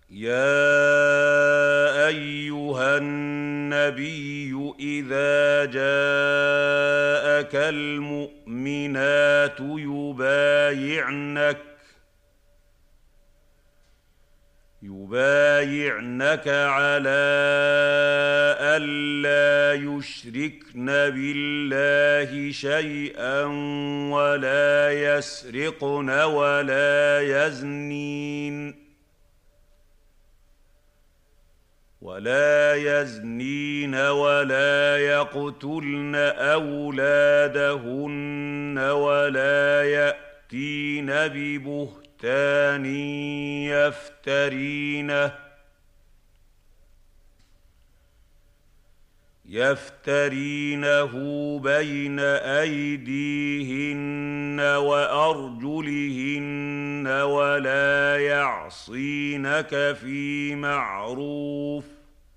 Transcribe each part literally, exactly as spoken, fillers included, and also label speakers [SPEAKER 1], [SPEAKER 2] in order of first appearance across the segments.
[SPEAKER 1] يا أيها النبي إذا جاءك المؤمنات يبايعنك يبايعنك على ألا يشركن بالله شيئا ولا يسرقن ولا يزنين ولا يزنين ولا يقتلن أولادهن ولا يأتين ببهتان يفترينه يفترينه بين أيديهن وأرجلهن ولا يعصينك في معروف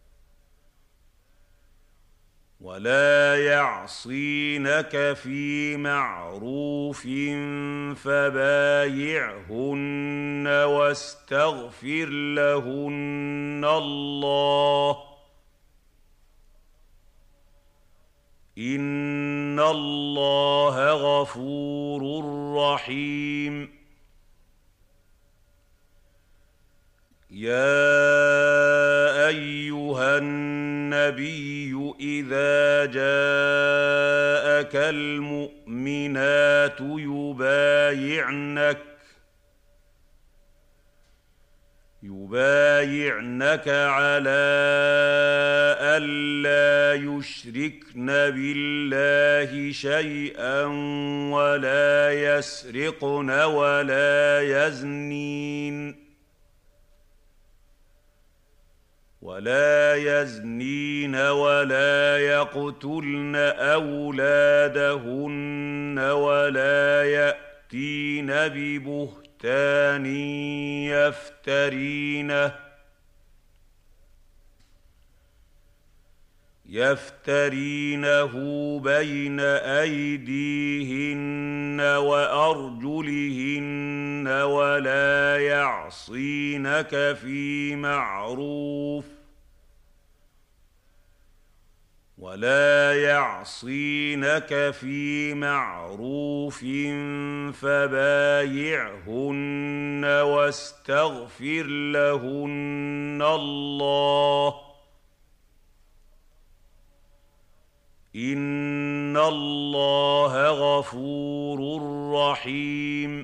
[SPEAKER 1] ولا يعصينك في معروف فبايعهن واستغفر لهن الله إن الله غفور رحيم. يا أيها النبي إذا جاءك المؤمنات يبايعنك يبايعنك على ألا يشركن بالله شيئا ولا يسرقن ولا يزنين ولا يزنين ولا يقتلن أولادهن ولا يأتين ببهتان يفترينه يفترينه بين أيديهن وأرجلهن ولا يعصينك في معروف ولا يعصينك في معروف فبايعهن واستغفر لهن الله إن الله غفور رحيم.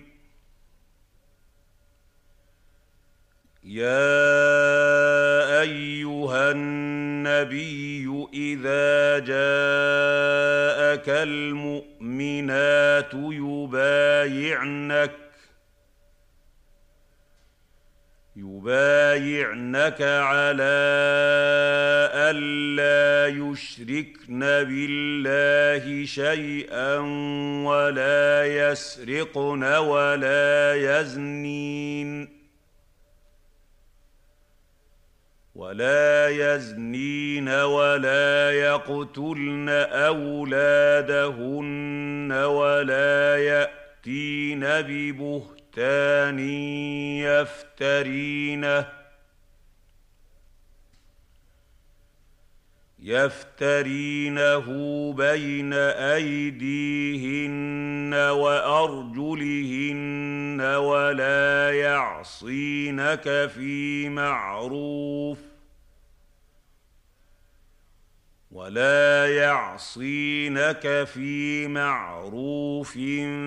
[SPEAKER 1] يا أيها النبي إذا جاءك المؤمنات يبايعنك يبايعنك على ألا يشركن بالله شيئا ولا يسرقن ولا يزنين ولا يزنين ولا يقتلن أولادهن ولا يأتين ببهتان يفترينه يفترينه بين أيديهن وأرجلهن ولا يعصينك في معروف ولا يعصينك في معروف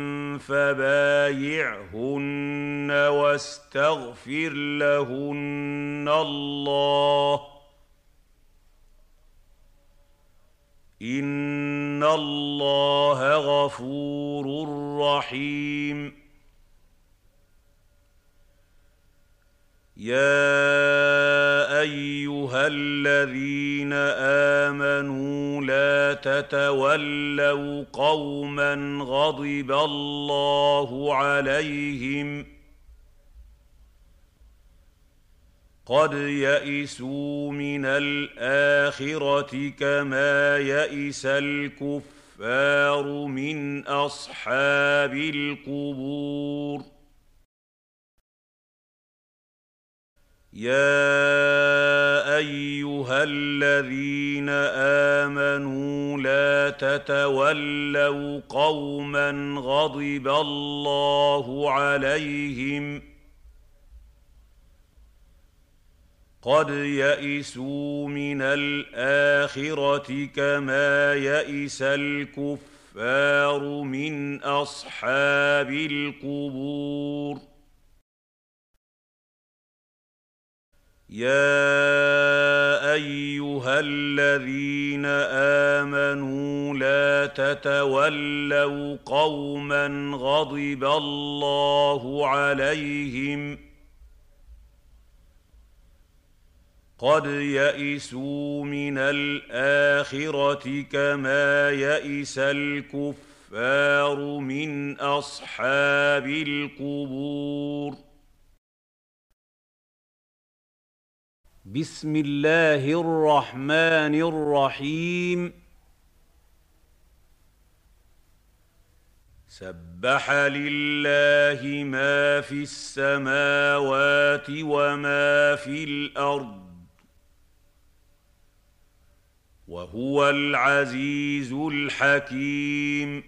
[SPEAKER 1] فبايعهن واستغفر لهن الله إن الله غفور رحيم. يا أيها الذين آمنوا لا تتولوا قوما غضب الله عليهم قد يئسوا من الآخرة كما يئس الكفار من أصحاب القبور يا ايها الذين امنوا لا تتولوا قوما غضب الله عليهم قد يئسوا من الاخره كما يئس الكفار من اصحاب القبور يا ايها الذين امنوا لا تتولوا قوما غضب الله عليهم قد يئسوا من الاخره كما يئس الكفار من اصحاب القبور بسم الله الرحمن الرحيم سبح لله ما في السماوات وما في الارض وهو العزيز الحكيم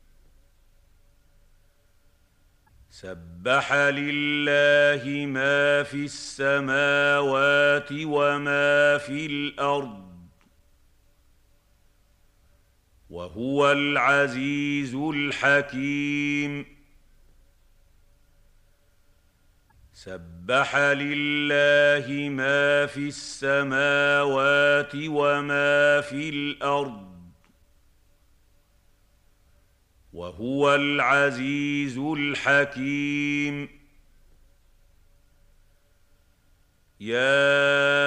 [SPEAKER 1] سبح لله ما في السماوات وما في الارض وهو العزيز الحكيم سبح لله ما في السماوات وما في الارض وهو العزيز الحكيم يا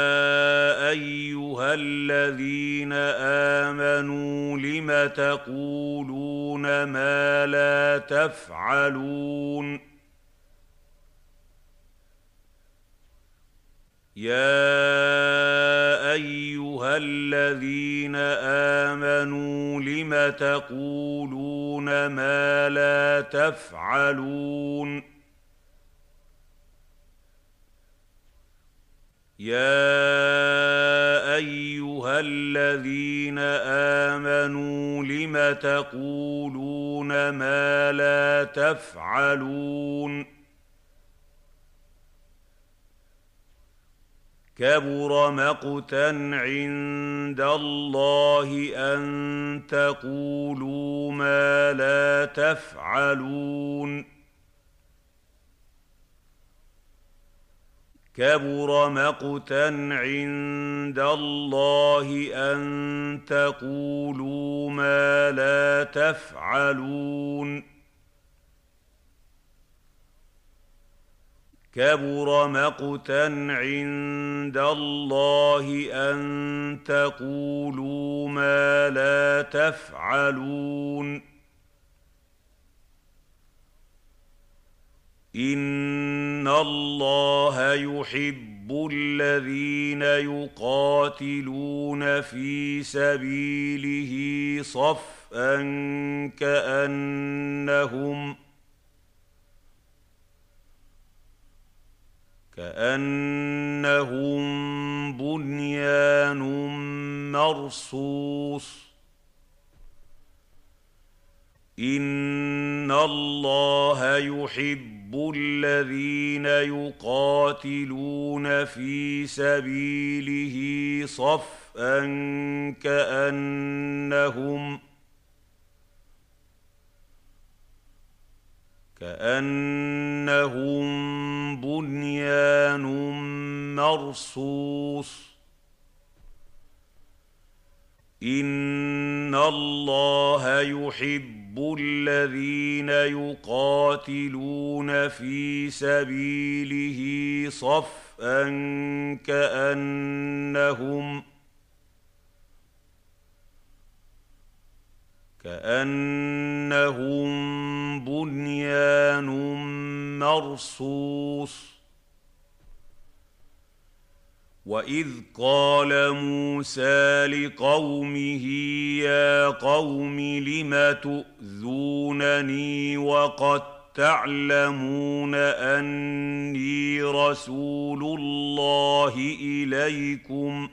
[SPEAKER 1] ايها الذين امنوا لم تقولون ما لا تفعلون يا ايها الذين امنوا لم تقولون ما لا تفعلون يا ايها الذين امنوا لم تقولون ما لا تفعلون كبر مقتا عند الله ان تقولوا ما لا تفعلون كبر مقتا عند الله ان تقولوا ما لا تفعلون كبر مقتا عند الله ان تقولوا ما لا تفعلون ان الله يحب الذين يقاتلون في سبيله صفا كأنهم كأنهم بنيان مرصوص ان الله يحب الذين يقاتلون في سبيله صفا كأنهم كأنهم بنيان مرصوص ان الله يحب الذين يقاتلون في سبيله صفا كأنهم كأنهم بنيان مرصوص وإذ قال موسى لقومه يا قوم لم تؤذونني وقد تعلمون أني رسول الله إليكم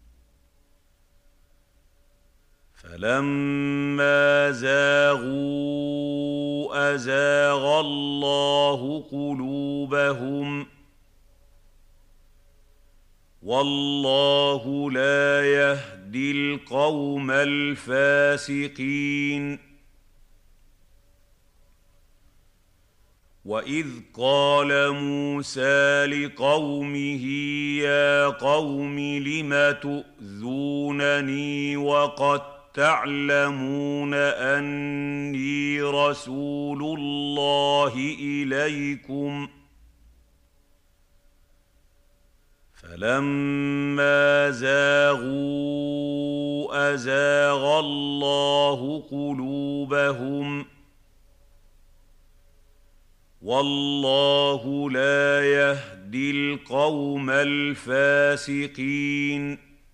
[SPEAKER 1] فلما زاغوا أزاغ الله قلوبهم والله لا يهدي القوم الفاسقين وإذ قال موسى لقومه يا قوم لم تؤذونني وقد تعلمون أني رسول الله إليكم فلما زاغوا أزاغ الله قلوبهم والله لا يهدي القوم الفاسقين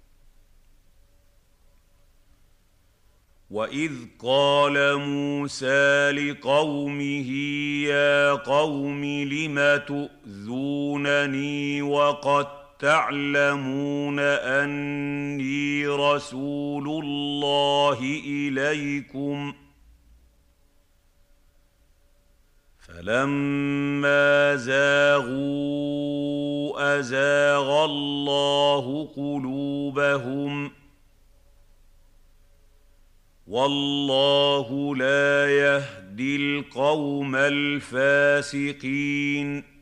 [SPEAKER 1] وإذ قال موسى لقومه يا قوم لم تؤذونني وقد تعلمون أني رسول الله إليكم فلما زاغوا أزاغ الله قلوبهم والله لا يهدي القوم الفاسقين